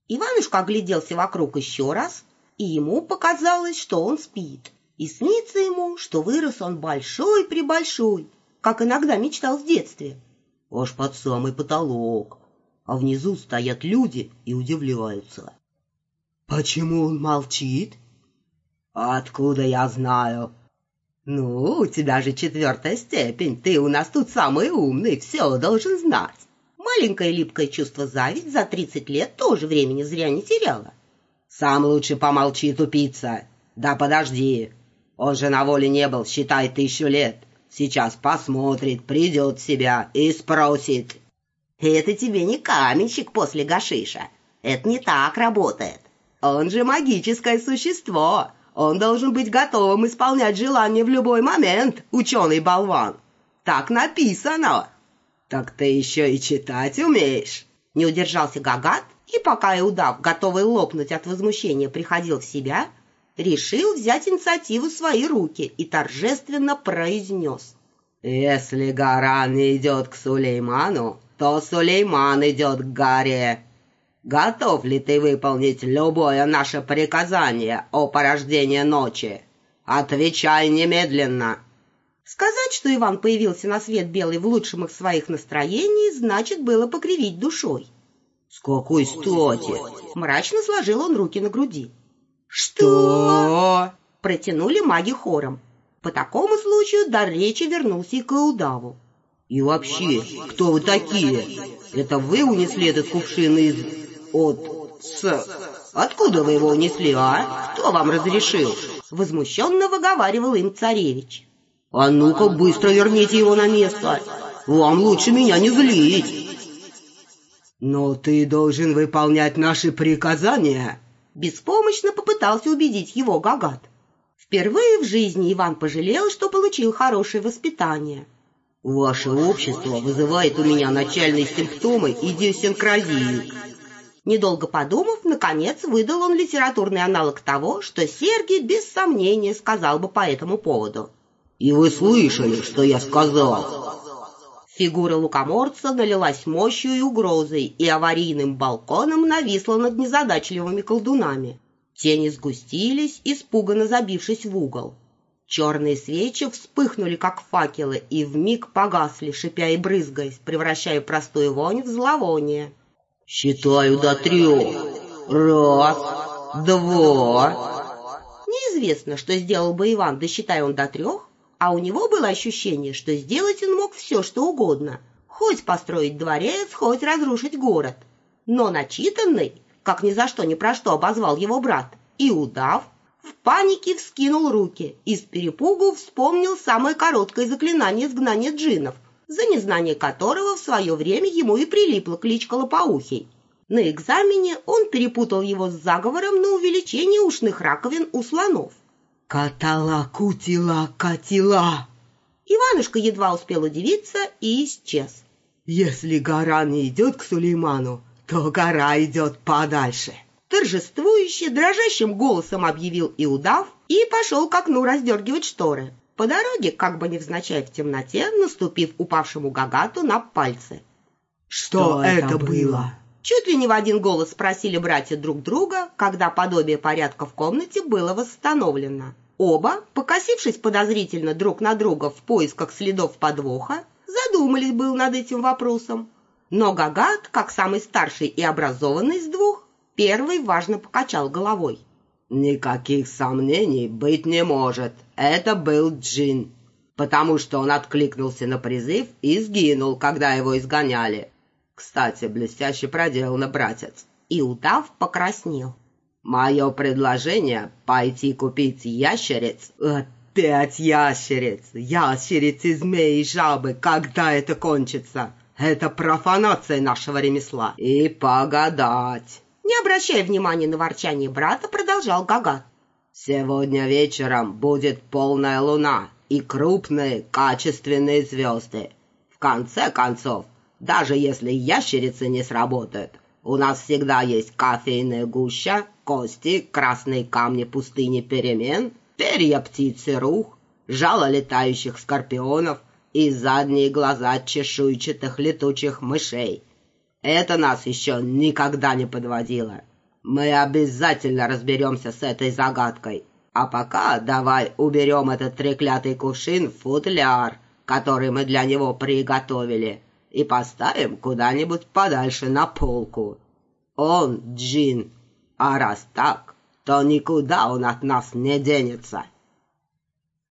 Иванушка огляделся вокруг еще раз, и ему показалось, что он спит. И снится ему, что вырос он большой-пребольшой, как иногда мечтал в детстве. Аж под самый потолок, а внизу стоят люди и удивляются. Почему он молчит? Откуда я знаю? Ну, у тебя же 4-я степень, ты у нас тут самый умный, все должен знать. Маленькое липкое чувство зависть за 30 лет тоже времени зря не теряло. Сам лучше помолчи, тупица. Да подожди, он же на воле не был, считай, 1000 лет. Сейчас посмотрит, придет в себя и спросит. Это тебе не каменщик после гашиша. Это не так работает. Он же магическое существо. Он должен быть готовым исполнять желания в любой момент, ученый-болван. Так написано. Так ты еще и читать умеешь? Не удержался Гагат, и пока Иудав, готовый лопнуть от возмущения, приходил в себя, решил взять инициативу в свои руки и торжественно произнес. Если Гаран идет к Сулейману, то Сулейман идет к горе. Готов ли ты выполнить любое наше приказание о порождении ночи? Отвечай немедленно. Сказать, что Иван появился на свет белый в лучшем из своих настроений, значит, было покривить душой. С какой стати? Мрачно сложил он руки на груди. Что? Протянули маги хором. По такому случаю дар речи вернулся и к Иудаву. И вообще, кто вы такие? Это вы унесли этот кувшин из... Откуда вы его унесли, а? Кто вам разрешил? Возмущенно выговаривал им царевич. А ну-ка быстро верните его на место. Вам лучше меня не злить. Но ты должен выполнять наши приказания. Беспомощно попытался убедить его Гагат. Впервые в жизни Иван пожалел, что получил хорошее воспитание. Ваше общество вызывает у меня начальные симптомы идиосинкразии. Недолго подумав, наконец выдал он литературный аналог того, что Сергий без сомнения сказал бы по этому поводу. И вы слышали, что я сказал? Фигура лукоморца налилась мощью и угрозой, и аварийным балконом нависла над незадачливыми колдунами. Тени сгустились, испуганно забившись в угол. Черные свечи вспыхнули, как факелы, и вмиг погасли, шипя и брызгаясь, превращая простую вонь в зловоние. «Считаю до 3. 1, 2...» Неизвестно, что сделал бы Иван, досчитая он до 3, а у него было ощущение, что сделать он мог все, что угодно, хоть построить дворец, хоть разрушить город. Но начитанный, как ни за что ни про что обозвал его брат, Иудав, в панике вскинул руки и с перепугу вспомнил самое короткое заклинание изгнания джиннов, за незнание которого в свое время ему и прилипла кличка Лопоухий. На экзамене он перепутал его с заговором на увеличение ушных раковин у слонов. «Катала-кутила-катила!» Иванушка едва успел удивиться и исчез. «Если гора не идет к Сулейману, то гора идет подальше!» Торжествующе, дрожащим голосом объявил Иудав и пошел к окну раздергивать шторы. По дороге, как бы невзначай в темноте, наступив упавшему Гагату на пальцы. «Что это было?» Чуть ли не в один голос спросили братья друг друга, когда подобие порядка в комнате было восстановлено. Оба, покосившись подозрительно друг на друга в поисках следов подвоха, задумались был над этим вопросом. Но Гагат, как самый старший и образованный из двух, первый важно покачал головой. «Никаких сомнений быть не может. Это был джин, потому что он откликнулся на призыв и сгинул, когда его изгоняли. Кстати, блестяще проделано, братец». Иудав покраснел. «Мое предложение — пойти купить ящериц». «Опять ящериц! Ящерицы, змеи, жабы! Когда это кончится? Это профанация нашего ремесла!» «И погадать!» Не обращая внимания на ворчание брата, продолжал Гагат. «Сегодня вечером будет полная луна и крупные, качественные звезды. В конце концов, даже если ящерицы не сработают, у нас всегда есть кофейная гуща, кости, красные камни пустыни перемен, перья птицы рух, жало летающих скорпионов и задние глаза чешуйчатых летучих мышей. Это нас еще никогда не подводило. Мы обязательно разберемся с этой загадкой. А пока давай уберем этот треклятый кувшин в футляр, который мы для него приготовили, и поставим куда-нибудь подальше на полку. Он джин, а раз так, то никуда он от нас не денется».